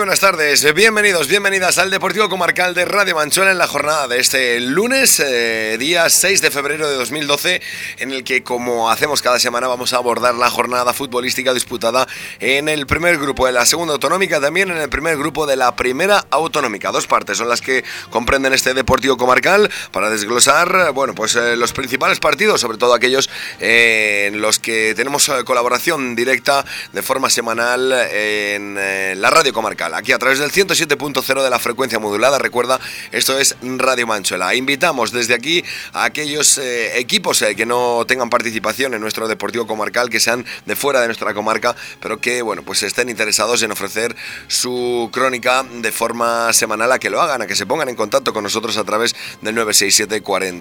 buenas tardes, bienvenidos, bienvenidas al Deportivo Comarcal de Radio Manchuela en la jornada de este lunes, día 6 de febrero de 2012, en el que, como hacemos cada semana, vamos a abordar la jornada futbolística disputada en el primer grupo de la segunda autonómica, también en el primer grupo de la primera autonómica. Dos partes son las que comprenden este Deportivo Comarcal para desglosar, los principales partidos, sobre todo aquellos en los que tenemos colaboración directa de forma semanal en la Radio Comarcal, aquí a través del 107.0 de la frecuencia modulada. Recuerda, esto es Radio Manchuela. Invitamos desde aquí a aquellos equipos que no tengan participación en nuestro Deportivo Comarcal, que sean de fuera de nuestra comarca, pero que estén interesados en ofrecer su crónica de forma semanal, a que lo hagan, a que se pongan en contacto con nosotros a través del 967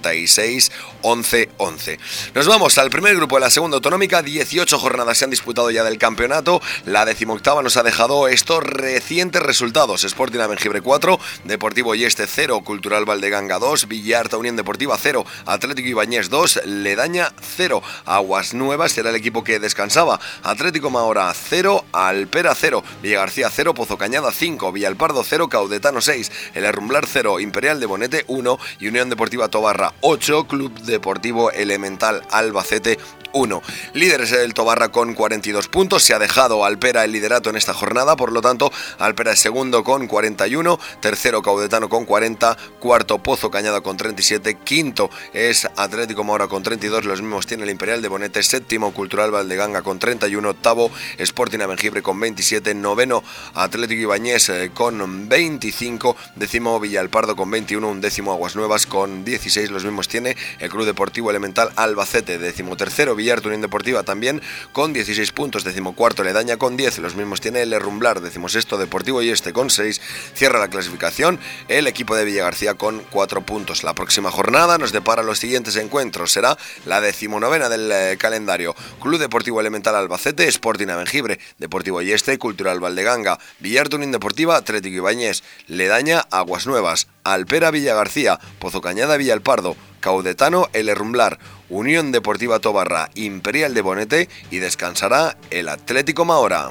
46 11 11. Nos vamos al primer grupo de la segunda autonómica. 18 jornadas se han disputado ya del campeonato. La 18ª nos ha dejado estos recientes resultados: Sporting Abengibre 4, Deportivo Yeste 0, Cultural Valdeganga 2, Villarta Unión Deportiva 0, Atlético Ibáñez 2, Ledaña 0, Aguas Nuevas era el equipo que descansaba, Atlético Mahora 0, Alpera 0, Villagarcía 0, Pozo Cañada 5, Villalpardo 0, Caudetano 6, El Herrumblar 0, Imperial de Bonete 1 y Unión Deportiva Tobarra 8, Club Deportivo Elemental Albacete 1. Líderes del Tobarra con 42 puntos. Se ha dejado Alpera el liderato en esta jornada, por lo tanto Alpera es segundo con 41, tercero Caudetano con 40, cuarto Pozo Cañada con 37, quinto es Atlético Mahora con 32, los mismos tiene el Imperial de Bonete, séptimo Cultural Valdeganga con 31, octavo Sporting Abengibre con 27, noveno Atlético Ibáñez con 25, décimo Villalpardo con 21, undécimo Aguas Nuevas con 16, los mismos tiene el Club Deportivo Elemental Albacete, decimotercero Villarta Unión Deportiva también con 16 puntos, decimocuarto Ledaña con 10, los mismos tiene el Herrumblar, decimosexto Deportivo Yeste con 6, cierra la clasificación el equipo de Villagarcía con 4 puntos. La próxima jornada nos depara los siguientes encuentros, será la 19ª del calendario: Club Deportivo Elemental Albacete, Sporting Abengibre, Deportivo Yeste, Cultural Valdeganga, Villarta Unión Deportiva, Atlético Ibáñez, Ledaña, Aguas Nuevas, Alpera Villagarcía, Pozo Cañada Villalpardo, Caudetano El Herrumblar, Unión Deportiva Tobarra, Imperial de Bonete y descansará el Atlético Mahora.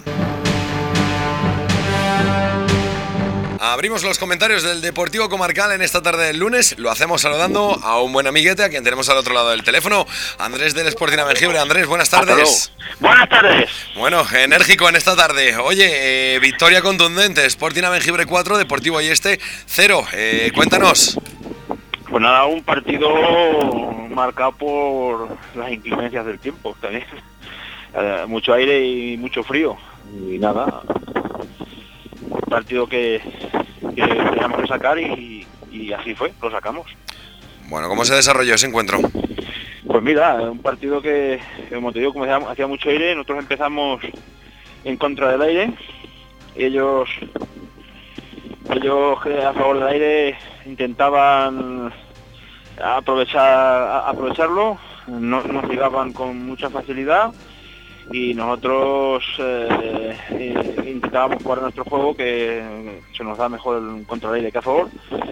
Abrimos los comentarios del Deportivo Comarcal en esta tarde del lunes. Lo hacemos saludando a un buen amiguete a quien tenemos al otro lado del teléfono, Andrés del Sporting Abengibre. Andrés, buenas tardes. Buenas tardes. Bueno, enérgico en esta tarde. Oye, victoria contundente, Sporting Abengibre 4, Deportivo Yeste 0. Cuéntanos. Pues nada, un partido marcado por las inclemencias del tiempo también. Mucho aire y mucho frío. Y nada, un partido que teníamos que sacar y así fue, lo sacamos. Bueno, ¿cómo se desarrolló ese encuentro? Pues mira, un partido que, como te digo, como hacía mucho aire, nosotros empezamos en contra del aire. Ellos a favor del aire intentaban aprovecharlo, nos llegaban con mucha facilidad y nosotros intentábamos jugar nuestro juego, que se nos da mejor contra el aire que a favor,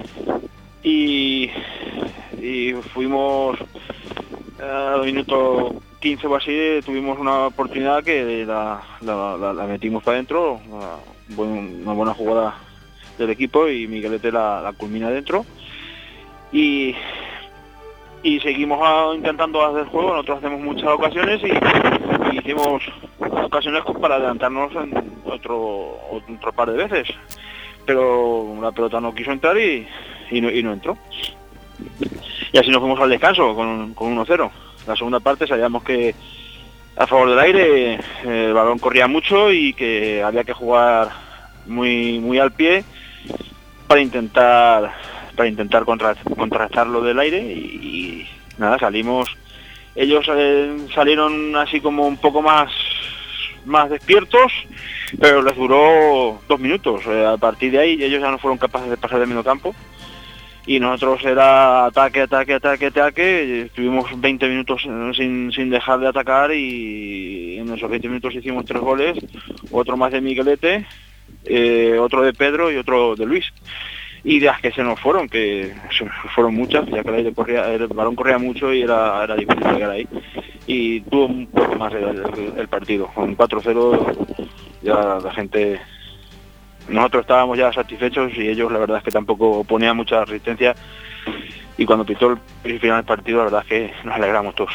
y fuimos al minuto 15 o así, tuvimos una oportunidad que la metimos para adentro, una buena jugada del equipo, y Miguelete la culmina dentro y seguimos intentando hacer juego. Nosotros hacemos muchas ocasiones y hicimos ocasiones para adelantarnos en otro par de veces, pero la pelota no quiso entrar y no entró, y así nos fuimos al descanso con 1-0. La segunda parte sabíamos que a favor del aire el balón corría mucho y que había que jugar muy al pie para intentar contrarrestar lo del aire, y nada, salimos. Ellos salieron así como un poco más despiertos, pero les duró 2 minutos. A partir de ahí ellos ya no fueron capaces de pasar del medio campo y nosotros era ataque. Estuvimos 20 minutos sin dejar de atacar, y en esos 20 minutos hicimos 3 goles, otro más de Miguelete, otro de Pedro y otro de Luis. Y de las que se nos fueron, que fueron muchas, ya que el balón corría mucho y era difícil llegar ahí. Y tuvo un poco más el partido. Con 4-0 ya la gente nosotros estábamos ya satisfechos y ellos la verdad es que tampoco ponían mucha resistencia, y cuando pitó el final del partido la verdad es que nos alegramos todos.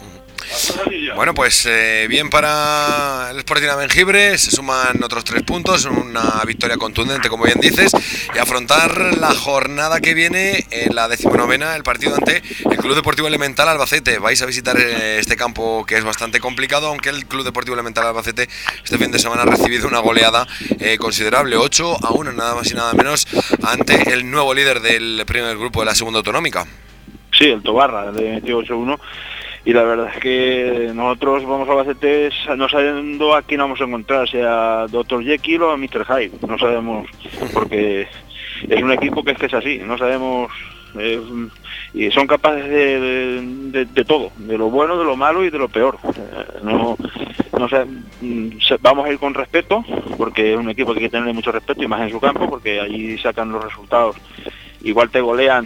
Bueno, pues bien para el Sporting de Bengibre, se suman otros 3 puntos, una victoria contundente como bien dices, y afrontar la jornada que viene en la 19ª, el partido ante el Club Deportivo Elemental Albacete. Vais a visitar este campo que es bastante complicado, aunque el Club Deportivo Elemental Albacete este fin de semana ha recibido una goleada considerable, 8-1, nada más y nada menos, ante el nuevo líder del primer grupo de la segunda autonómica. Sí, el Tobarra, de 28-1. Y la verdad es que nosotros vamos a Albacete no sabiendo a quién vamos a encontrar, sea Dr. Jekyll o Mr. Hyde, no sabemos, porque es un equipo que es así, no sabemos, y son capaces de todo, de lo bueno, de lo malo y de lo peor. No sé, vamos a ir con respeto, porque es un equipo que hay que tenerle mucho respeto, y más en su campo, porque allí sacan los resultados, igual te golean,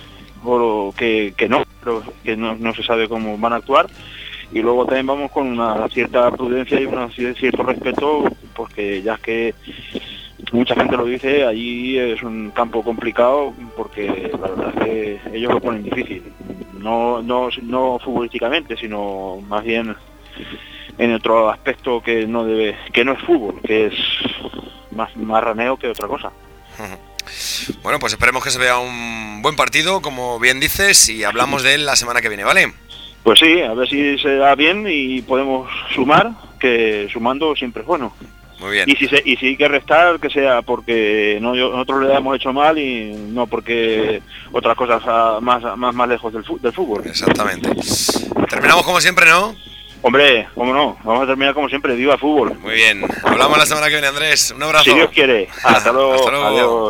o que no, pero que no se sabe cómo van a actuar. Y luego también vamos con una cierta prudencia y un cierto respeto, porque ya es que mucha gente lo dice, allí es un campo complicado, porque la verdad es que ellos lo ponen difícil, no futbolísticamente, sino más bien en otro aspecto que no es fútbol, que es más raneo que otra cosa. Bueno, pues esperemos que se vea un buen partido, como bien dices, y hablamos de él la semana que viene, ¿vale? Pues sí, a ver si se da bien y podemos sumar, que sumando siempre es bueno. Muy bien. Y si hay que restar, que sea porque nosotros le hemos hecho mal y no porque otras cosas más lejos del fútbol. Exactamente. Terminamos como siempre, ¿no? Hombre, cómo no, vamos a terminar como siempre, viva fútbol. Muy bien, hablamos la semana que viene, Andrés, un abrazo. Si Dios quiere, hasta luego. Hasta luego. Adiós.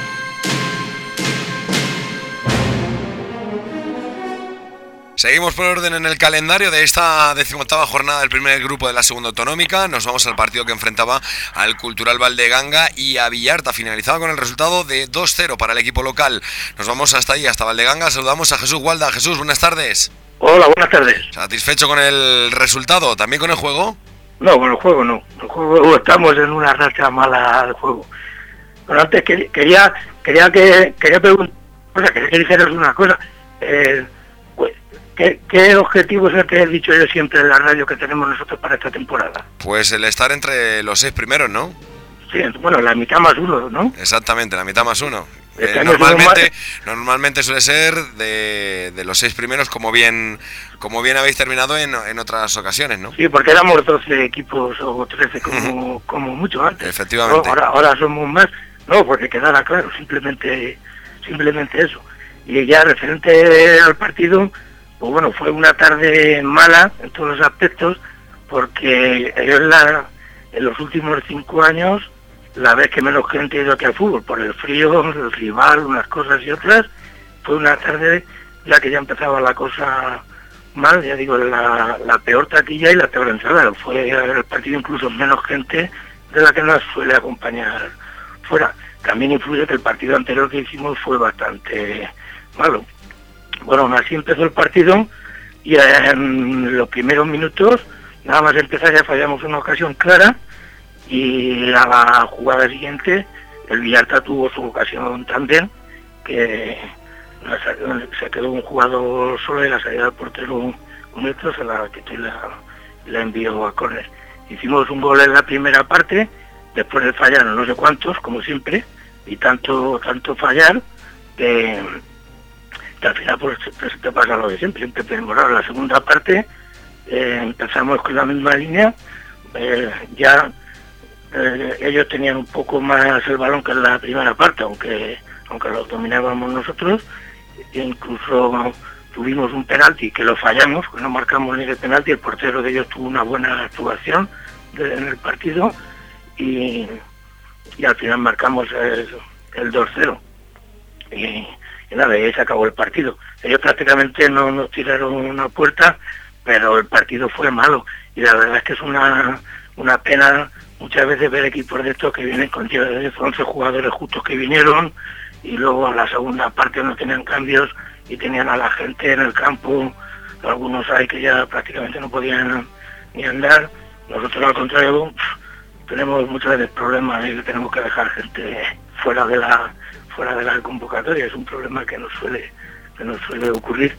Seguimos por orden en el calendario de esta 18ª jornada del primer grupo de la segunda autonómica. Nos vamos al partido que enfrentaba al Cultural Valdeganga y a Villarta, finalizado con el resultado de 2-0 para el equipo local. Nos vamos hasta ahí, hasta Valdeganga. Saludamos a Jesús Gualda. Jesús, buenas tardes. Hola, buenas tardes. ¿Satisfecho con el resultado? ¿También con el juego? No, con el juego no. El juego estamos en una racha mala del juego. Pero antes quería preguntar, quería que dijeras una cosa. ¿Qué objetivo es el que he dicho yo siempre en la radio que tenemos nosotros para esta temporada? Pues el estar entre los 6 primeros, ¿no? Sí, bueno, la mitad más uno, ¿no? Exactamente, la mitad más uno. Normalmente suele ser de los 6 primeros, como bien habéis terminado en otras ocasiones, ¿no? Sí, porque éramos 12 equipos o 13 como mucho antes. Efectivamente. Ahora somos más. No, porque quedara claro, simplemente eso. Y ya referente al partido, pues bueno, fue una tarde mala en todos los aspectos, porque ellos en los últimos 5 años, la vez que menos gente ha ido aquí al fútbol, por el frío, el rival, unas cosas y otras, fue una tarde ya que ya empezaba la cosa mal, ya digo, la peor taquilla y la peor entrada. Fue el partido incluso menos gente de la que nos suele acompañar fuera. También influye que el partido anterior que hicimos fue bastante malo. Bueno, aún así empezó el partido y en los primeros minutos, nada más empezar, ya fallamos una ocasión clara, y a la jugada siguiente el Villarta tuvo su ocasión también, que se quedó un jugador solo y la salida del portero un metro, se la quitó y la envió a córner. Hicimos un gol en la primera parte, después de fallar no sé cuántos, como siempre, y tanto fallar que al final pues te pasa lo de siempre mejorar. La segunda parte empezamos con la misma línea, ellos tenían un poco más el balón que en la primera parte, aunque lo dominábamos nosotros. Incluso tuvimos un penalti que lo fallamos, que no marcamos ni de penalti. El portero de ellos tuvo una buena actuación en el partido y al final marcamos el 2-0 y nada, ahí se acabó el partido. Ellos prácticamente no nos tiraron una puerta, pero el partido fue malo, y la verdad es que es una pena muchas veces ver equipos de estos que vienen con 10 o 11 jugadores justos que vinieron, y luego a la segunda parte no tenían cambios y tenían a la gente en el campo. Algunos hay que ya prácticamente no podían ni andar. Nosotros al contrario tenemos muchas veces problemas y tenemos que dejar gente fuera de la convocatoria. Es un problema que nos suele ocurrir.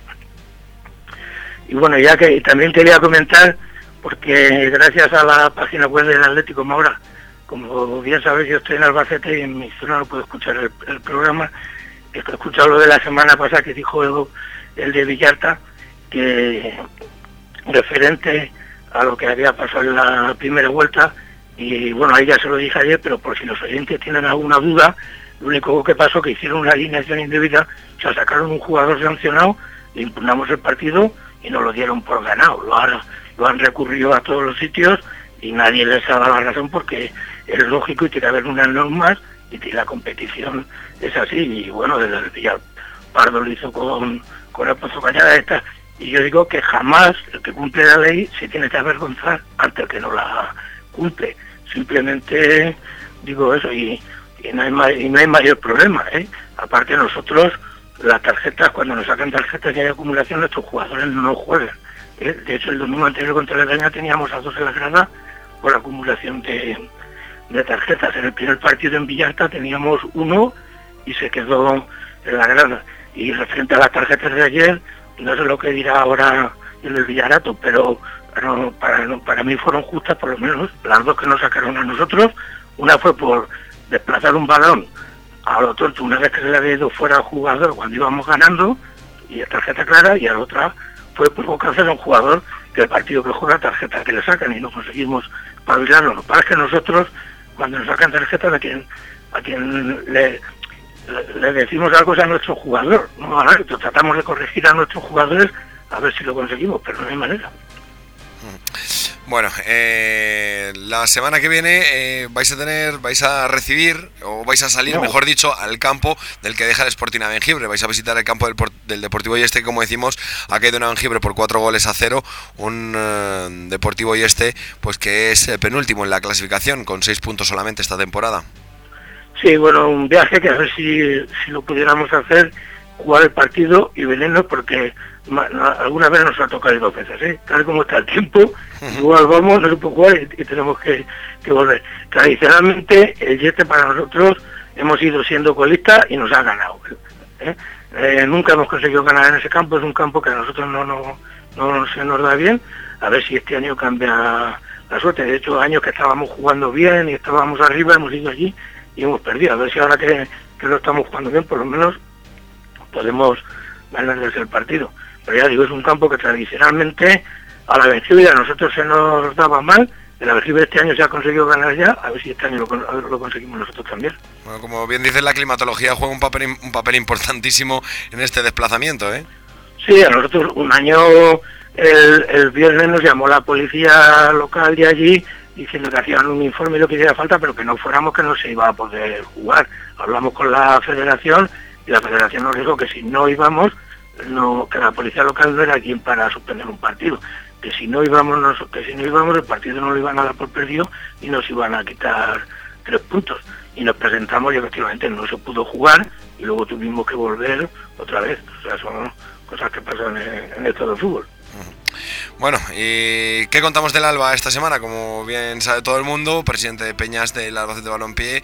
Y bueno, ya que también quería comentar, porque gracias a la página web del Atlético Maura, como bien sabéis, yo estoy en Albacete y en mi zona no puedo escuchar el programa. He escuchado lo de la semana pasada que dijo el de Villarta, que referente a lo que había pasado en la primera vuelta, y bueno, ahí ya se lo dije ayer, pero por si los oyentes tienen alguna duda, lo único que pasó que hicieron una alineación indebida, o sea, sacaron un jugador sancionado, le impugnamos el partido y nos lo dieron por ganado. Lo han recurrido a todos los sitios y nadie les ha dado la razón, porque es lógico y tiene que haber unas normas y la competición es así. Y bueno, desde el Villalpardo lo hizo con el Pozo Cañada esta, y yo digo que jamás el que cumple la ley se tiene que avergonzar ante el que no la cumple. Simplemente digo eso, y no hay mayor problema, ¿eh? Aparte nosotros, las tarjetas, cuando nos sacan tarjetas y hay acumulación, nuestros jugadores no juegan. De hecho, el domingo anterior contra la Leña teníamos a 2 en la grada por acumulación de tarjetas. En el primer partido en Villarta teníamos 1 y se quedó en la grada. Y referente a las tarjetas de ayer, no sé lo que dirá ahora el del Villarato, pero para mí fueron justas, por lo menos las 2 que nos sacaron a nosotros. Una fue por desplazar un balón a lo tonto una vez que se le había ido fuera al jugador cuando íbamos ganando, y tarjeta clara, y a la otra fue provocarse a un jugador que el partido que juega, tarjeta que le sacan, y no conseguimos pavilarlo. Lo que pasa es que nosotros, cuando nos sacan tarjetas, a quien le decimos algo es a nuestro jugador, ¿no? Tratamos de corregir a nuestros jugadores a ver si lo conseguimos, pero no hay manera. Bueno, la semana que viene vais a recibir, o vais a salir, mejor dicho, al campo del que deja el Sporting Abengibre. Vais a visitar el campo del Deportivo Illeste, como decimos, ha caído en Abengibre por 4-0, un Deportivo Illeste pues que es penúltimo en la clasificación, con 6 puntos solamente esta temporada. Sí, bueno, un viaje que a ver si lo pudiéramos hacer, jugar el partido y venirnos, porque alguna vez nos ha tocado 2 veces, ¿eh? Tal como está el tiempo, igual vamos, no se puede jugar y tenemos que volver. Tradicionalmente, el Illeste para nosotros hemos ido siendo colistas y nos ha ganado, ¿eh? Nunca hemos conseguido ganar en ese campo, es un campo que a nosotros no se nos da bien. A ver si este año cambia la suerte. De hecho, años que estábamos jugando bien y estábamos arriba, hemos ido allí y hemos perdido. A ver si ahora que lo estamos jugando bien, por lo menos podemos ganarles el partido. Pero ya digo, es un campo que tradicionalmente a la Abengibre a nosotros se nos daba mal. El Abengibre este año se ha conseguido ganar ya, a ver si este año lo conseguimos nosotros también. Bueno, como bien dices, la climatología juega un papel importantísimo en este desplazamiento, ¿eh? Sí, a nosotros un año, el viernes nos llamó la policía local de allí diciendo que hacían un informe y lo que hiciera falta, pero que no fuéramos, que no se iba a poder jugar. Hablamos con la federación y la federación nos dijo que si no íbamos, que la policía local no era quien para suspender un partido, que si no íbamos el partido no lo iban a dar por perdido y nos iban a quitar 3 puntos. Y nos presentamos y efectivamente no se pudo jugar y luego tuvimos que volver otra vez. O sea, son cosas que pasan en esto del fútbol. Bueno, ¿y qué contamos del Alba esta semana? Como bien sabe todo el mundo, presidente de Peñas del Albacete Balompié,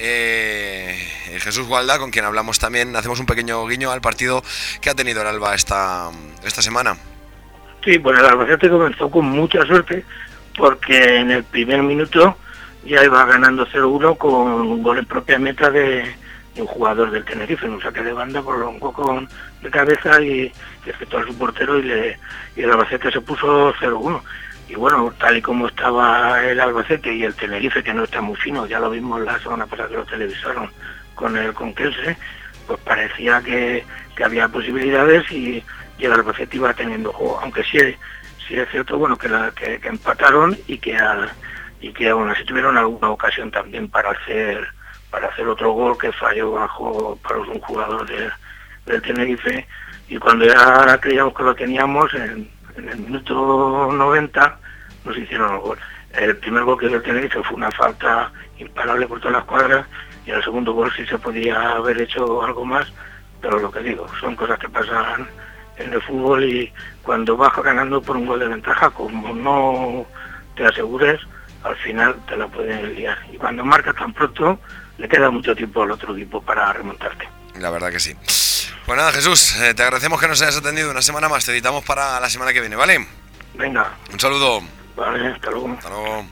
Jesús Gualda, con quien hablamos también, hacemos un pequeño guiño al partido que ha tenido el Alba esta semana. Sí, bueno, el Albacete comenzó con mucha suerte, porque en el primer minuto ya iba ganando 0-1 con un gol en propia meta de un jugador del Tenerife, en un saque de banda, prolongó con de cabeza y afectó a su portero y el Albacete se puso 0-1. Y bueno, tal y como estaba el Albacete y el Tenerife, que no está muy fino, ya lo vimos la semana pasada que lo televisaron con el Conquense, pues parecía que había posibilidades y el Albacete iba teniendo juego, aunque sí es cierto, bueno, que empataron y que aún así tuvieron alguna ocasión también para hacer otro gol que falló bajo para un jugador del Tenerife, y cuando ya creíamos que lo teníamos, en el minuto 90 nos hicieron el gol. El primer gol que dio el Tenerife fue una falta imparable por todas las cuadras, y el segundo gol sí se podía haber hecho algo más, pero lo que digo, son cosas que pasan en el fútbol, y cuando vas ganando por un gol de ventaja, como no te asegures, al final te la pueden liar. Y cuando marcas tan pronto, le queda mucho tiempo al otro equipo para remontarte. La verdad que sí. Pues nada, Jesús, te agradecemos que nos hayas atendido una semana más. Te editamos para la semana que viene, ¿vale? Venga. Un saludo. Vale, hasta luego. Hasta luego.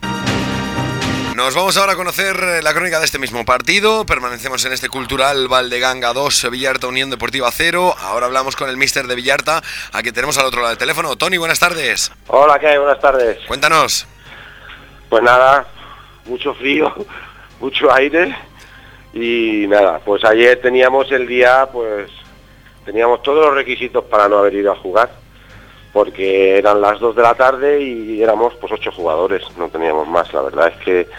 Nos vamos ahora a conocer la crónica de este mismo partido. Permanecemos en este Cultural Valdeganga 2, Villarta Unión Deportiva 0. Ahora hablamos con el míster de Villarta, a quien tenemos al otro lado del teléfono. Tony, buenas tardes. Hola, ¿qué hay? Buenas tardes. Cuéntanos. Pues nada, mucho frío, mucho aire y nada, pues ayer teníamos el día, pues teníamos todos los requisitos para no haber ido a jugar, porque eran las 2 de la tarde y éramos pues 8 jugadores, no teníamos más. La verdad es que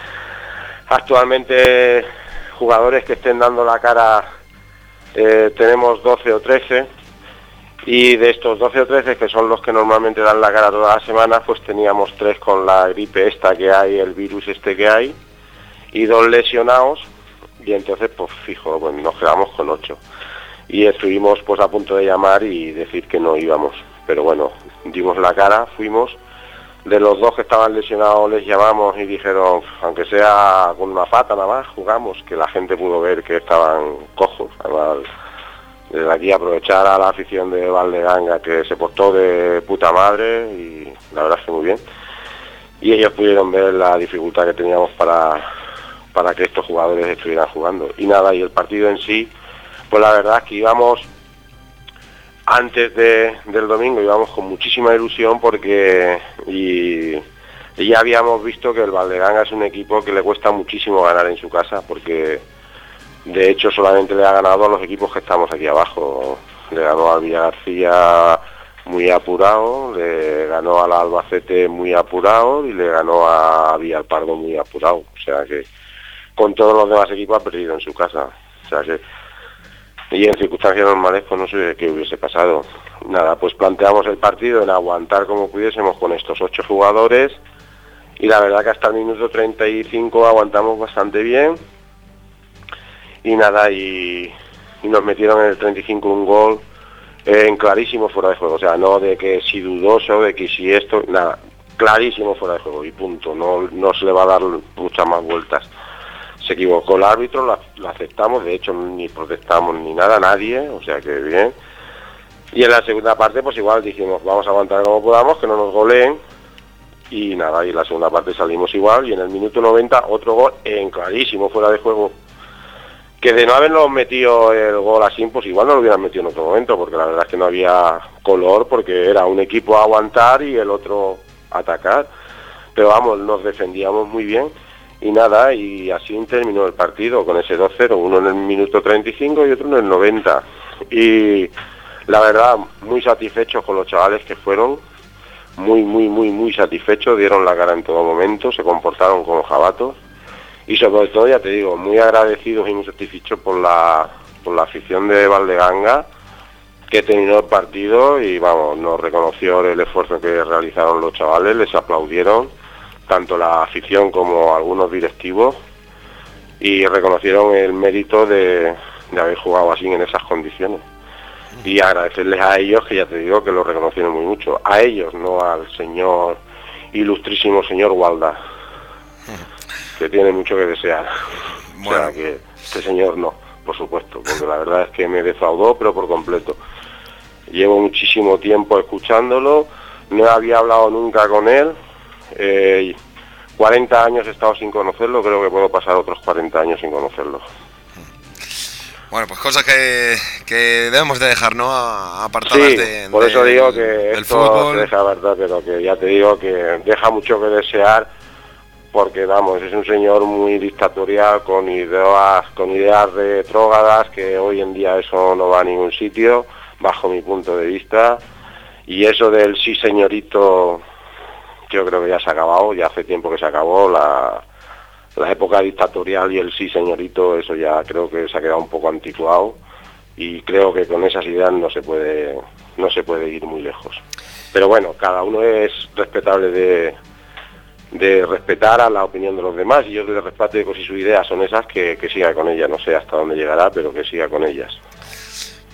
actualmente jugadores que estén dando la cara tenemos 12 o 13, y de estos 12 o 13, que son los que normalmente dan la cara toda la semana, pues teníamos 3 con la gripe esta que hay, el virus este que hay, y 2 lesionados, y entonces pues fijo, pues nos quedamos con 8. Y estuvimos pues a punto de llamar y decir que no íbamos, pero bueno, dimos la cara, fuimos. De los 2 que estaban lesionados les llamamos y dijeron, aunque sea con una pata nada más, jugamos, que la gente pudo ver que estaban cojos. Además, desde aquí aprovechar a la afición de Valdeganga, que se portó de puta madre, y la verdad es que muy bien. Y ellos pudieron ver la dificultad que teníamos para que estos jugadores estuvieran jugando. Y nada, y el partido en sí, pues la verdad es que íbamos, antes del domingo, íbamos con muchísima ilusión porque y ya habíamos visto que el Valdeganga es un equipo que le cuesta muchísimo ganar en su casa, porque de hecho solamente le ha ganado a los equipos que estamos aquí abajo. Le ganó al Villagarcía muy apurado, le ganó al Albacete muy apurado y le ganó a Villalpardo muy apurado. O sea que con todos los demás equipos ha perdido en su casa. O sea que, y en circunstancias normales pues no sé qué hubiese pasado. Nada, pues planteamos el partido en aguantar como pudiésemos con estos 8 jugadores, y la verdad que hasta el minuto 35 aguantamos bastante bien. Y nada, y nos metieron en el 35 un gol en clarísimo fuera de juego. O sea, no de que si dudoso, de que si esto, nada, clarísimo fuera de juego y punto. No se le va a dar muchas más vueltas. Se equivocó el árbitro, lo aceptamos, de hecho ni protestamos ni nada, nadie, o sea que bien. Y en la segunda parte pues igual dijimos, vamos a aguantar como podamos, que no nos goleen. Y nada, y en la segunda parte salimos igual, y en el minuto 90 otro gol en clarísimo fuera de juego, que de no habernos metido el gol así, pues igual no lo hubieran metido en otro momento, porque la verdad es que no había color, porque era un equipo a aguantar y el otro a atacar. Pero vamos, nos defendíamos muy bien, y nada, y así terminó el partido, con ese 2-0, uno en el minuto 35 y otro en el 90. Y la verdad, muy satisfechos con los chavales que fueron, muy satisfechos, dieron la cara en todo momento, se comportaron como jabatos. Y sobre todo, ya te digo, muy agradecidos y muy satisfechos por la afición de Valdeganga, que terminó el partido y vamos, nos reconoció el esfuerzo que realizaron los chavales, les aplaudieron, tanto la afición como algunos directivos, y reconocieron el mérito de haber jugado así en esas condiciones. Y agradecerles a ellos, que ya te digo que lo reconocieron muy mucho. A ellos, no al señor, ilustrísimo señor Walda, que tiene mucho que desear. Bueno. O sea que este señor no, por supuesto, porque la verdad es que me defraudó, pero por completo. Llevo muchísimo tiempo escuchándolo, no había hablado nunca con él, 40 años he estado sin conocerlo, creo que puedo pasar otros 40 años sin conocerlo. Bueno, pues cosas que debemos de dejar, ¿no? Apartadas sí, por eso digo que esto fútbol. Se deja, verdad, pero que ya te digo que deja mucho que desear, porque vamos, es un señor muy dictatorial, con ideas retrógradas, que hoy en día eso no va a ningún sitio, bajo mi punto de vista. Y eso del sí señorito, yo creo que ya se ha acabado, ya hace tiempo que se acabó la época dictatorial, y el sí señorito, eso ya creo que se ha quedado un poco anticuado, y creo que con esas ideas no se puede ir muy lejos. Pero bueno, cada uno es respetable de respetar a la opinión de los demás, y yo le respeto, que si sus ideas son esas, que siga con ellas, no sé hasta dónde llegará, pero que siga con ellas.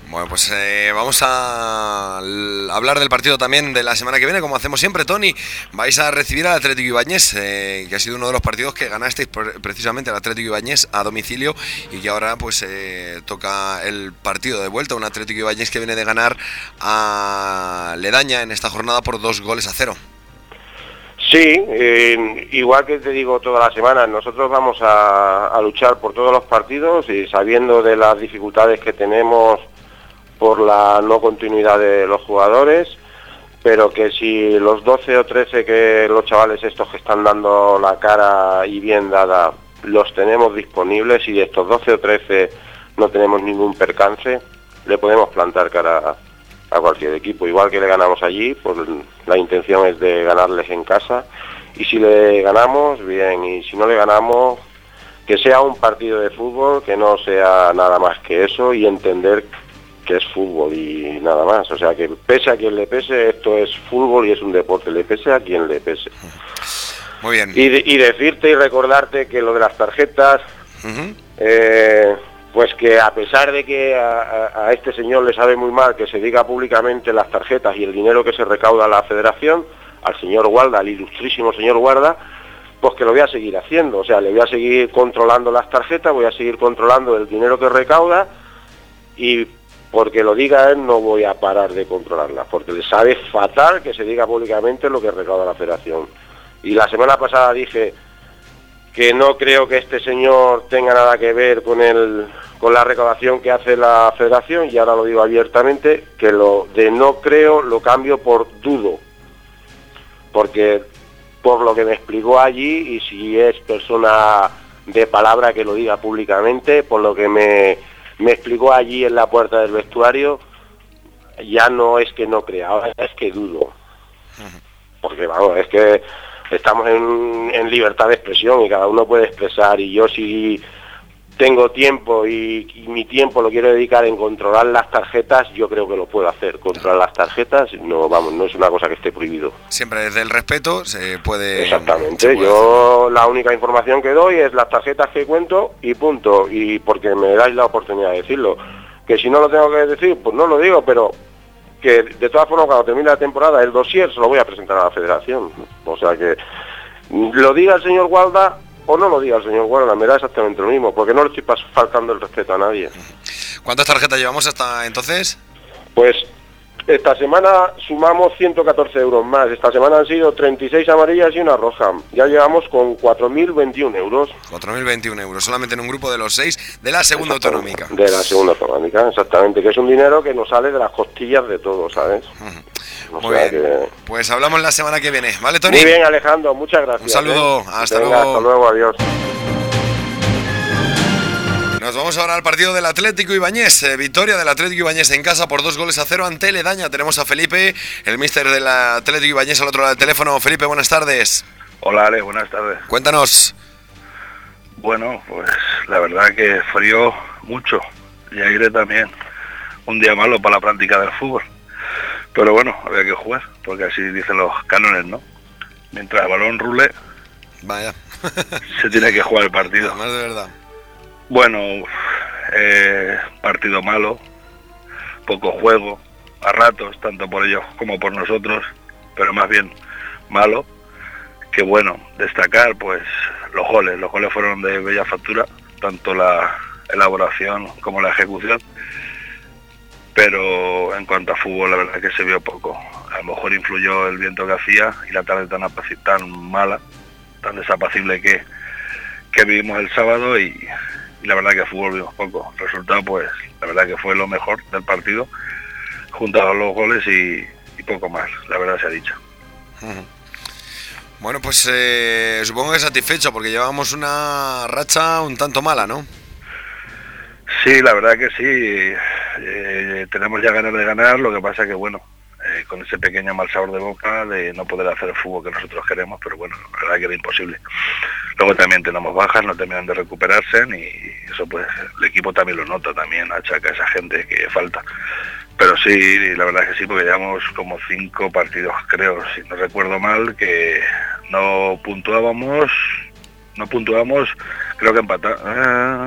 Bueno, pues vamos a hablar del partido también de la semana que viene, como hacemos siempre, Tony. Vais a recibir al Atlético Ibáñez, que ha sido uno de los partidos que ganasteis precisamente al Atlético Ibáñez a domicilio, y que ahora pues toca el partido de vuelta, un Atlético Ibáñez que viene de ganar a Ledaña en esta jornada por 2-0. Sí, igual que te digo toda la semana, nosotros vamos a luchar por todos los partidos y sabiendo de las dificultades que tenemos por la no continuidad de los jugadores, pero que si los 12 o 13 que los chavales estos que están dando la cara y bien dada los tenemos disponibles, y de estos 12 o 13 no tenemos ningún percance, le podemos plantar cara a cualquier equipo. Igual que le ganamos allí, pues la intención es de ganarles en casa, y si le ganamos, bien, y si no le ganamos, que sea un partido de fútbol, que no sea nada más que eso, y entender que es fútbol y nada más. O sea, que pese a quien le pese, esto es fútbol y es un deporte, le pese a quien le pese. Muy bien. Y decirte y recordarte que lo de las tarjetas, pues que a pesar de que a este señor le sabe muy mal que se diga públicamente las tarjetas y el dinero que se recauda a la federación, al señor Guarda, al ilustrísimo señor Guarda, pues que lo voy a seguir haciendo. O sea, le voy a seguir controlando las tarjetas, voy a seguir controlando el dinero que recauda, y porque lo diga él no voy a parar de controlarlas, porque le sabe fatal que se diga públicamente lo que recauda la federación. Y la semana pasada dije que no creo que este señor tenga nada que ver con la recaudación que hace la federación, y ahora lo digo abiertamente, que lo de no creo lo cambio por dudo, porque por lo que me explicó allí, y si es persona de palabra que lo diga públicamente, por lo que me explicó allí en la puerta del vestuario, ya no es que no crea, ahora es que dudo. Porque vamos, es que estamos en libertad de expresión y cada uno puede expresar, y yo si tengo tiempo y mi tiempo lo quiero dedicar en controlar las tarjetas, yo creo que lo puedo hacer. Controlar las tarjetas, no, vamos, no es una cosa que esté prohibido. Siempre desde el respeto se puede... Exactamente, yo la única información que doy es las tarjetas que cuento y punto, y porque me dais la oportunidad de decirlo. Que si no lo tengo que decir, pues no lo digo, pero que de todas formas cuando termine la temporada el dossier se lo voy a presentar a la federación. O sea que lo diga el señor Guarda o no lo diga el señor Guarda, me da exactamente lo mismo, porque no le estoy faltando el respeto a nadie. ¿Cuántas tarjetas llevamos hasta entonces? Pues esta semana sumamos 114 euros más. Esta semana han sido 36 amarillas y una roja. Ya llevamos con 4.021 euros. 4.021 euros, solamente en un grupo de los 6 de la segunda autonómica. De la segunda autonómica, exactamente, que es un dinero que nos sale de las costillas de todos, ¿sabes? Muy bien, que... pues hablamos la semana que viene, ¿vale, Tony? Muy bien, Alejandro, muchas gracias. Un saludo, hasta Venga, luego. Hasta luego, adiós. Nos vamos ahora al partido del Atlético Ibáñez. Victoria del Atlético Ibáñez en casa por 2-0 ante Ledaña. Tenemos a Felipe, el míster del Atlético Ibáñez, al otro lado del teléfono. Felipe, buenas tardes. Hola, Ale, buenas tardes. Cuéntanos. Bueno, pues la verdad que frío mucho y aire también. Un día malo para la práctica del fútbol. Pero bueno, había que jugar, porque así dicen los cánones, ¿no? Mientras el balón rule, vaya, se tiene que jugar el partido. Más de verdad. Bueno, partido malo, poco juego, a ratos, tanto por ellos como por nosotros, pero más bien malo. Que bueno, destacar pues los goles fueron de bella factura, tanto la elaboración como la ejecución, pero en cuanto a fútbol la verdad que se vio poco. A lo mejor influyó el viento que hacía y la tarde tan mala, tan desapacible que vivimos el sábado, y la verdad que fútbol vimos poco. El resultado pues la verdad que fue lo mejor del partido, junto a los goles y poco más, la verdad se ha dicho. Bueno, pues supongo que satisfecho, porque llevamos una racha un tanto mala, ¿no? Sí, la verdad que sí. Tenemos ya ganas de ganar, lo que pasa que bueno, con ese pequeño mal sabor de boca de no poder hacer el fútbol que nosotros queremos, pero bueno, la verdad que era imposible. Luego también tenemos bajas, no terminan de recuperarse, y eso pues el equipo también lo nota, también achaca a esa gente que falta. Pero sí, la verdad es que sí, porque llevamos como 5 partidos, creo, si no recuerdo mal, que no puntuábamos, creo que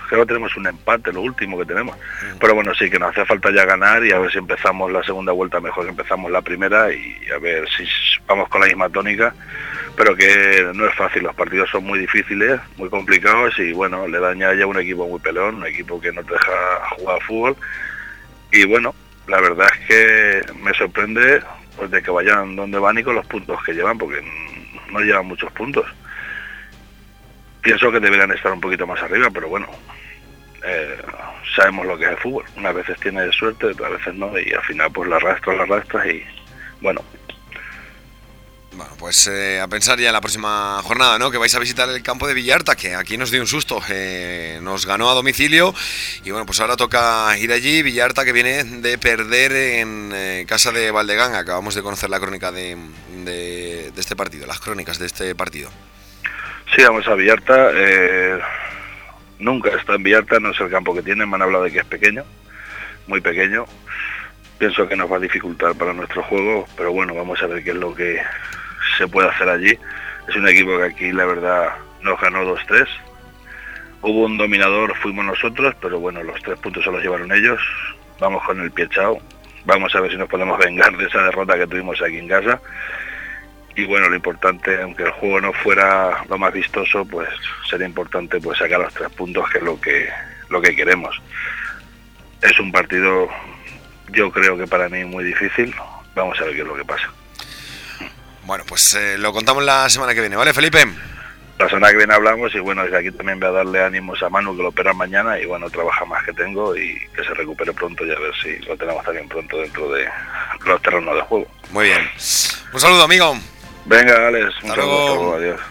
creo que tenemos un empate, lo último que tenemos. Pero bueno, sí que nos hace falta ya ganar y a ver si empezamos la segunda vuelta mejor que empezamos la primera y a ver si vamos con la misma tónica, pero que no es fácil, los partidos son muy difíciles, muy complicados y bueno, le daña ya un equipo muy peleón, un equipo que no te deja jugar fútbol y bueno, la verdad es que me sorprende pues de que vayan donde van y con los puntos que llevan, porque no llevan muchos puntos. Pienso que deberían estar un poquito más arriba, pero bueno, sabemos lo que es el fútbol. Unas veces tienes suerte, otras veces no, y al final pues la arrastras y bueno. Bueno, pues a pensar ya en la próxima jornada, ¿no? Que vais a visitar el campo de Villarta, que aquí nos dio un susto, nos ganó a domicilio y bueno, pues ahora toca ir allí. Villarta que viene de perder en casa de Valdegán. Acabamos de conocer la crónica de este partido, las crónicas de este partido. Sí, vamos a Villarta, nunca está en Villarta, no es el campo que tiene, me han hablado de que es pequeño, muy pequeño, pienso que nos va a dificultar para nuestro juego, pero bueno, vamos a ver qué es lo que se puede hacer allí. Es un equipo que aquí la verdad nos ganó 2-3, hubo un dominador, fuimos nosotros, pero bueno, los 3 puntos se los llevaron ellos, vamos con el pie echado, vamos a ver si nos podemos vengar de esa derrota que tuvimos aquí en casa. Y bueno, lo importante, aunque el juego no fuera lo más vistoso, pues sería importante pues sacar los 3 puntos, que es lo que queremos. Es un partido, yo creo que para mí muy difícil. Vamos a ver qué es lo que pasa. Bueno, pues lo contamos la semana que viene, ¿vale, Felipe? La semana que viene hablamos y bueno, desde aquí también voy a darle ánimos a Manu, que lo opera mañana y bueno, trabaja más que tengo y que se recupere pronto y a ver si lo tenemos también pronto dentro de los terrenos de juego. Muy bien. Un saludo, amigo. Venga, Alex, un Hasta saludo, luego. adiós.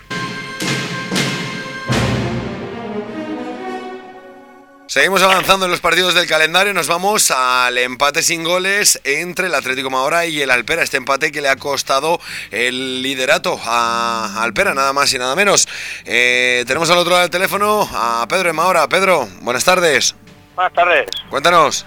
Seguimos avanzando en los partidos del calendario. Nos vamos al empate sin goles entre el Atlético Mahora y el Alpera. Este empate que le ha costado el liderato a Alpera, nada más y nada menos. Tenemos al otro lado del teléfono a Pedro en Mahora. Pedro, buenas tardes. Buenas tardes. Cuéntanos.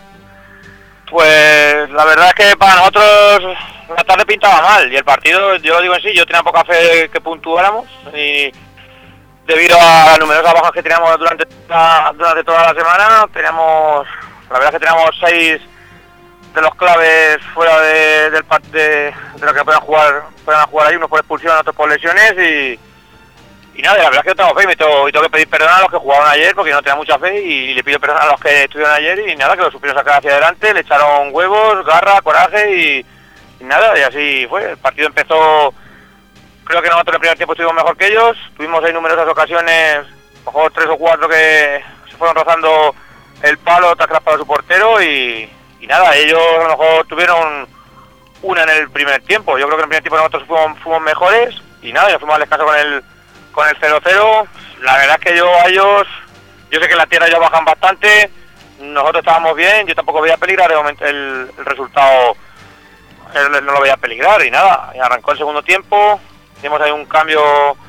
Pues la verdad es que para nosotros la tarde pintaba mal y el partido, yo lo digo en sí, yo tenía poca fe que puntuáramos y debido a las numerosas bajas que teníamos durante toda la semana, la verdad es que teníamos 6 de los claves fuera de lo que puedan jugar ahí, unos por expulsión, otros por lesiones y nada, la verdad es que no tengo fe y tengo que pedir perdón a los que jugaron ayer porque no tenía mucha fe y le pido perdón a los que estuvieron ayer y nada, que lo supieron sacar hacia adelante, le echaron huevos, garra, coraje y nada, y así fue. El partido empezó, creo que nosotros en el primer tiempo estuvimos mejor que ellos, tuvimos ahí numerosas ocasiones, a lo mejor 3 o 4 que se fueron rozando el palo tras para su portero y nada, ellos a lo mejor tuvieron una en el primer tiempo. Yo creo que en el primer tiempo nosotros fuimos mejores y nada, y nos fuimos al descanso con el 0-0. La verdad es que yo sé que en la tierra ya bajan bastante, nosotros estábamos bien, yo tampoco veía peligrar el resultado, no lo veía peligrar y nada, y arrancó el segundo tiempo, hicimos ahí un cambio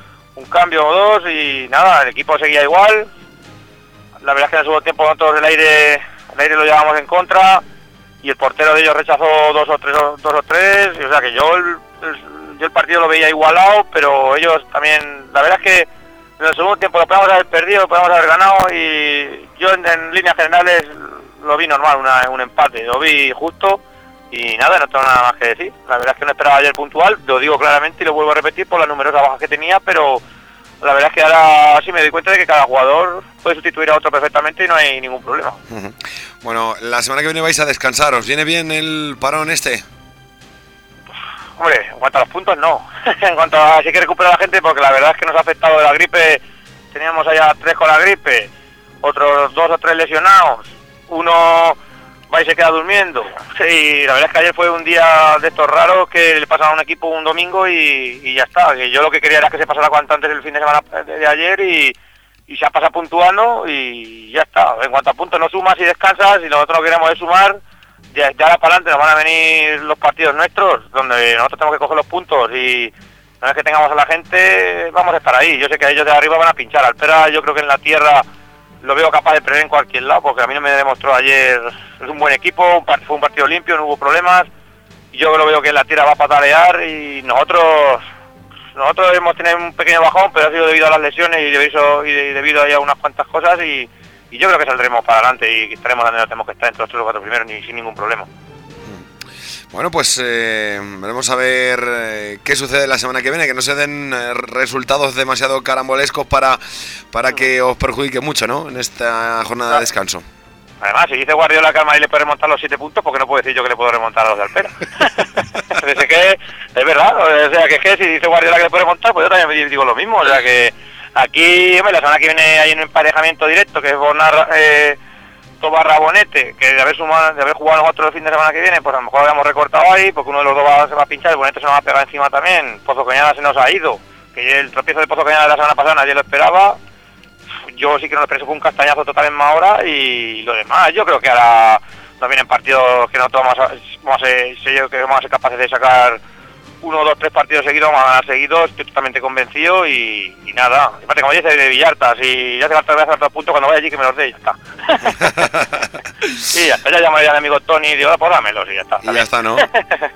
o dos y nada, el equipo seguía igual. La verdad es que en el segundo tiempo nosotros el aire lo llevábamos en contra y el portero de ellos rechazó dos o tres, y, o sea que yo el partido lo veía igualado, pero ellos también, la verdad es que en el segundo tiempo lo podíamos haber perdido, lo podíamos haber ganado y yo en líneas generales lo vi normal, un empate, lo vi justo y nada, no tengo nada más que decir. La verdad es que no esperaba ayer puntual, lo digo claramente y lo vuelvo a repetir por las numerosas bajas que tenía, pero la verdad es que ahora sí me doy cuenta de que cada jugador puede sustituir a otro perfectamente y no hay ningún problema. Bueno, la semana que viene vais a descansar, ¿os viene bien el parón este? Hombre, en cuanto a los puntos no, en cuanto a si hay que recuperar a la gente, porque la verdad es que nos ha afectado de la gripe, teníamos allá 3 con la gripe, otros 2 o 3 lesionados, uno va y se queda durmiendo, y la verdad es que ayer fue un día de estos raros que le pasaron a un equipo un domingo y ya está, que yo lo que quería era que se pasara cuanto antes el fin de semana de ayer y se ha pasado puntuando y ya está. En cuanto a puntos no sumas y descansas, y nosotros no queremos es sumar. Ya ahora para adelante nos van a venir los partidos nuestros, donde nosotros tenemos que coger los puntos y una vez que tengamos a la gente, vamos a estar ahí. Yo sé que ellos de arriba van a pinchar. Alpera yo creo que en la tierra lo veo capaz de perder en cualquier lado, porque a mí no me demostró ayer, es un buen equipo, fue un partido limpio, no hubo problemas. Y yo lo veo que en la tierra va a patalear y nosotros hemos tenido un pequeño bajón, pero ha sido debido a las lesiones y debido a unas cuantas cosas y yo creo que saldremos para adelante y estaremos donde tenemos que estar entre los 3 o 4 primeros sin ningún problema. Bueno, pues veremos a ver qué sucede la semana que viene, que no se den resultados demasiado carambolescos para que os perjudique mucho, ¿no?, en esta jornada de descanso. Además, si dice Guardiola que al Madrid le puede remontar los 7 puntos, ¿por qué no puedo decir yo que le puedo remontar a los de Alpera? Es que es verdad, o sea, que es que si dice Guardiola que le puede remontar, pues yo también digo lo mismo, o sea que aquí, hombre, la semana que viene hay un emparejamiento directo, que es Tobarra-Bonete, que de haber jugado nosotros el fin de semana que viene, pues a lo mejor habíamos recortado ahí, porque uno de los dos se va a pinchar, el Bonete se nos va a pegar encima también, Pozo Cañada se nos ha ido, que el tropiezo de Pozo Cañada de la semana pasada nadie lo esperaba, yo sí que no lo esperé, fue un castañazo total en más hora, y lo demás, yo creo que ahora nos vienen partidos que nosotros vamos a ser capaces de sacar 1, 2, 3 partidos seguidos, vamos a ganar seguidos, estoy totalmente convencido y nada. Aparte, como dice de Villarta, si ya hace falta hacer 2 puntos, cuando vaya allí que me los dé y ya está. Y ya está, ya llamaré al amigo Tony y digo, pues dámelos y ya está. Y ya está, ¿no?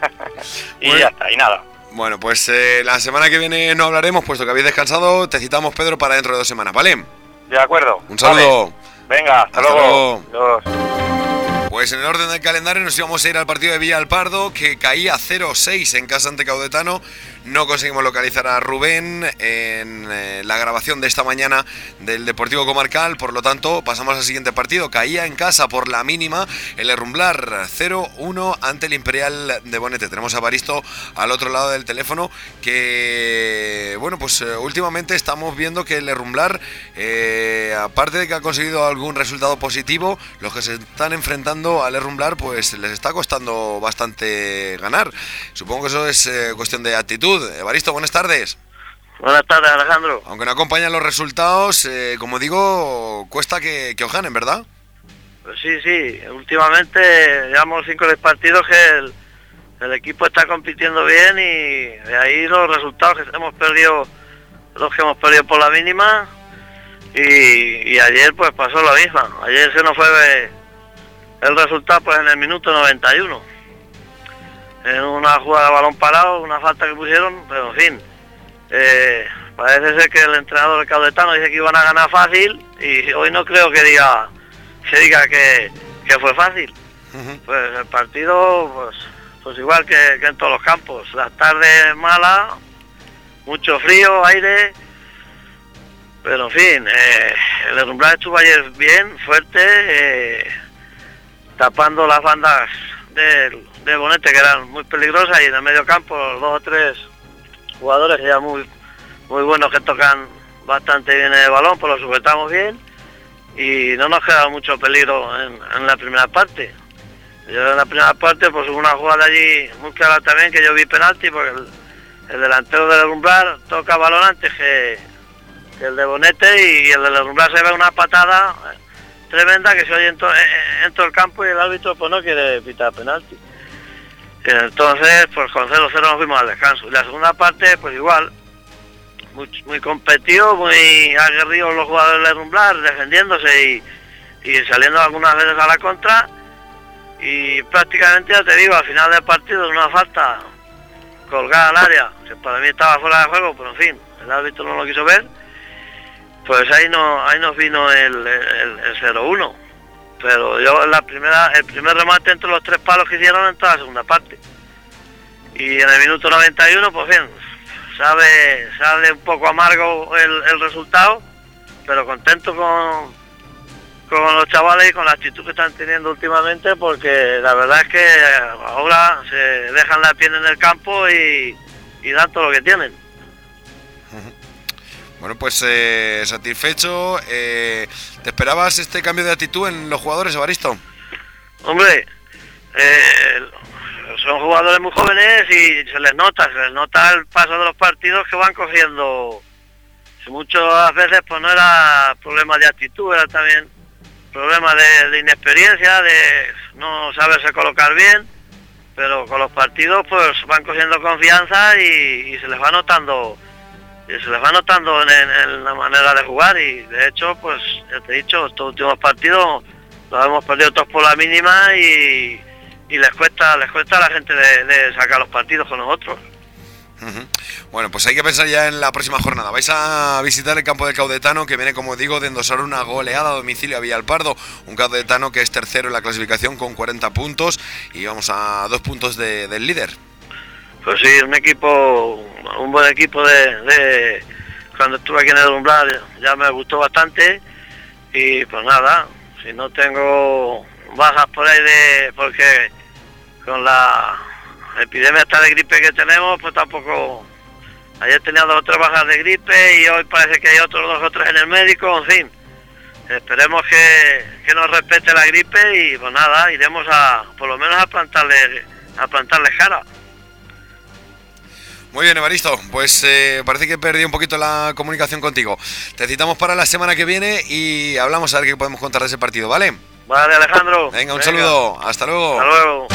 Y bueno, ya está, y nada. Bueno, pues la semana que viene no hablaremos, puesto que habéis descansado, te citamos, Pedro, para dentro de 2 semanas, ¿vale? De acuerdo. Un saludo. Vale. Venga, hasta luego. Adiós. Pues en el orden del calendario nos íbamos a ir al partido de Villalpardo, que caía 0-6 en casa ante Caudetano. No conseguimos localizar a Rubén en la grabación de esta mañana del Deportivo Comarcal, por lo tanto pasamos al siguiente partido. Caía en casa por la mínima el Herrumblar 0-1 ante el Imperial de Bonete. Tenemos a Baristo al otro lado del teléfono, que bueno, pues últimamente estamos viendo que el Herrumblar, aparte de que ha conseguido algún resultado positivo, los que se están enfrentando al Herrumblar pues les está costando bastante ganar. Supongo que eso es cuestión de actitud. Evaristo, buenas tardes. Buenas tardes, Alejandro. Aunque no acompañan los resultados, como digo, cuesta que os ganen, ¿verdad? Pues sí, últimamente llevamos 5 partidos que el equipo está compitiendo bien y de ahí los resultados que hemos perdido por la mínima y ayer pues pasó lo mismo. Ayer se nos fue el resultado pues en el minuto 91. En una jugada de balón parado, una falta que pusieron, pero en fin, parece ser que el entrenador del Caudetano dice que iban a ganar fácil y hoy no creo que diga que fue fácil. Uh-huh. Pues el partido, pues igual que en todos los campos, las tardes malas, mucho frío, aire, pero en fin, el Herrumblar estuvo ayer bien, fuerte, tapando las bandas de Bonete, que eran muy peligrosas, y en el medio campo 2 o 3 jugadores ya muy buenos, que tocan bastante bien el balón, pues lo sujetamos bien y no nos queda mucho peligro en la primera parte. Yo en la primera parte pues hubo una jugada allí muy clara también, que yo vi penalti, porque el delantero del Herrumblar toca balón antes que el de Bonete, y el del Herrumblar se ve una patada tremenda que se oye en todo el campo, y el árbitro pues no quiere pitar penalti. Entonces pues con 0-0 nos fuimos al descanso. Y la segunda parte pues igual, muy competido, muy aguerridos los jugadores del Herrumblar, defendiéndose y saliendo algunas veces a la contra, y prácticamente, ya te digo, al final del partido, una falta colgada al área, que para mí estaba fuera de juego, pero en fin, el árbitro no lo quiso ver, pues ahí nos vino el 0-1. Pero yo el primer remate entre los 3 palos que hicieron en toda la segunda parte. Y en el minuto 91, pues bien, sale un poco amargo el resultado, pero contento con los chavales y con la actitud que están teniendo últimamente, porque la verdad es que ahora se dejan la piel en el campo y dan todo lo que tienen. Bueno, pues satisfecho. ¿Te esperabas este cambio de actitud en los jugadores, Evaristo? Hombre, son jugadores muy jóvenes y se les nota el paso de los partidos, que van cogiendo. Muchas veces pues no era problema de actitud, era también problema de inexperiencia, de no saberse colocar bien, pero con los partidos pues van cogiendo confianza y se les va notando. Y se les va notando en la manera de jugar, y de hecho, pues ya te he dicho, estos últimos partidos los hemos perdido todos por la mínima y les cuesta a la gente de sacar los partidos con nosotros. Bueno, pues hay que pensar ya en la próxima jornada. Vais a visitar el campo del Caudetano, que viene, como digo, de endosar una goleada a domicilio a Villalpardo. Un Caudetano que es tercero en la clasificación con 40 puntos y vamos a 2 puntos del líder. Pues sí, un buen equipo de cuando estuve aquí en el Rumblar ya me gustó bastante y pues nada, si no tengo bajas por ahí porque con la epidemia esta de gripe que tenemos, pues tampoco. Ayer tenía 2 o 3 bajas de gripe y hoy parece que hay 2 o 3 en el médico, en fin. Esperemos que nos respete la gripe y pues nada, iremos por lo menos a plantarle cara. Muy bien, Evaristo, pues parece que he perdido un poquito la comunicación contigo. Te citamos para la semana que viene y hablamos a ver qué podemos contar de ese partido, ¿vale? Vale, Alejandro. Venga, un saludo, hasta luego. Hasta luego.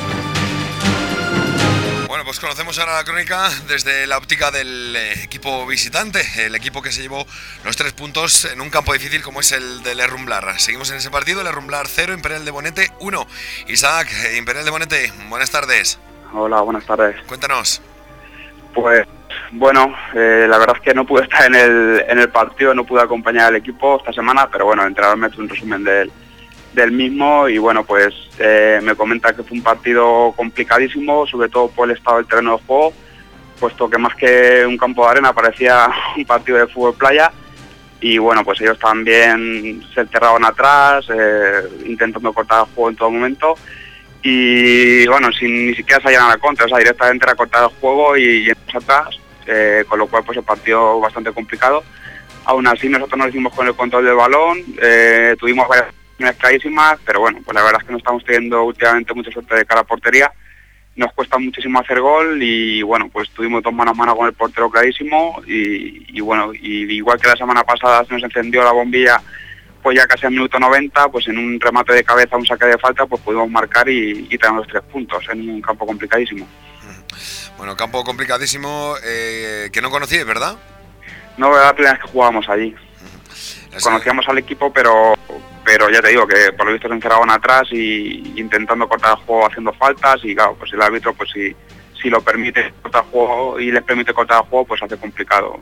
Bueno, pues conocemos ahora la crónica desde la óptica del equipo visitante, el equipo que se llevó los 3 puntos en un campo difícil como es el del Herrumblar. Seguimos en ese partido, el Herrumblar 0, Imperial de Bonete 1. Isaac, Imperial de Bonete, buenas tardes. Hola, buenas tardes. Cuéntanos. Pues bueno, la verdad es que no pude estar en el partido, no pude acompañar al equipo esta semana, pero bueno, el entrenador me ha hecho un resumen del mismo y bueno, pues me comenta que fue un partido complicadísimo, sobre todo por el estado del terreno de juego, puesto que más que un campo de arena parecía un partido de fútbol playa y bueno, pues ellos también se encerraban atrás, intentando cortar el juego en todo momento y bueno, sin ni siquiera salían a la contra, o sea, directamente era cortar el juego y atrás, con lo cual pues el partido bastante complicado. Aún así nosotros nos hicimos con el control del balón, tuvimos varias clarísimas, pero bueno, pues la verdad es que no estamos teniendo últimamente mucha suerte de cara a portería, nos cuesta muchísimo hacer gol y bueno, pues tuvimos 2 mano a mano con el portero clarísimo y bueno, y igual que la semana pasada se nos encendió la bombilla pues ya casi al minuto 90, pues en un remate de cabeza, un saque de falta, pues pudimos marcar y tener los 3 puntos en un campo complicadísimo. Bueno, campo complicadísimo que no conocíais, ¿verdad? No, era la primera vez que jugábamos allí. Conocíamos al equipo, pero ya te digo que por lo visto se encerraban atrás y intentando cortar el juego haciendo faltas y claro, pues el árbitro pues si lo permite cortar el juego y les permite cortar el juego, pues hace complicado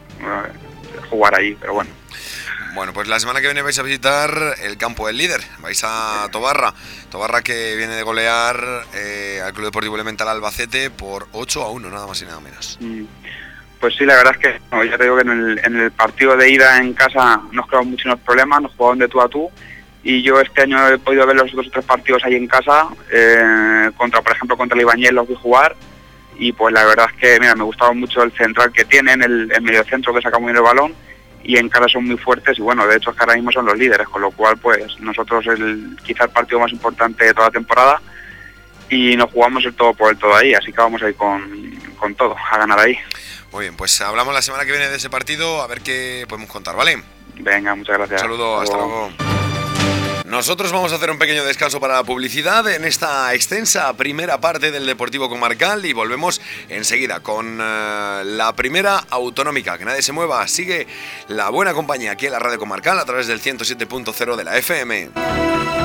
jugar ahí, pero bueno. Bueno, pues la semana que viene vais a visitar el campo del líder, vais a Tobarra que viene de golear al Club Deportivo Elemental Albacete por 8-1, nada más y nada menos. Pues sí, la verdad es que no, ya te digo que en el partido de ida en casa nos crearon muchos problemas, nos jugaban de tú a tú y yo este año he podido ver los 2 o 3 partidos ahí en casa, por ejemplo contra el Ibañez los vi jugar y pues la verdad es que mira, me gustaba mucho el central que tienen, el mediocentro que saca muy bien el balón y en cara son muy fuertes y bueno, de hecho es que ahora mismo son los líderes, con lo cual pues nosotros quizá el partido más importante de toda la temporada y nos jugamos el todo por el todo ahí, así que vamos a ir con todo, a ganar ahí. Muy bien, pues hablamos la semana que viene de ese partido, a ver qué podemos contar, ¿vale? Venga, muchas gracias. Un saludo, hasta luego. Nosotros vamos a hacer un pequeño descanso para la publicidad en esta extensa primera parte del Deportivo Comarcal y volvemos enseguida con la primera autonómica. Que nadie se mueva, sigue la buena compañía aquí en la Radio Comarcal a través del 107.0 de la FM.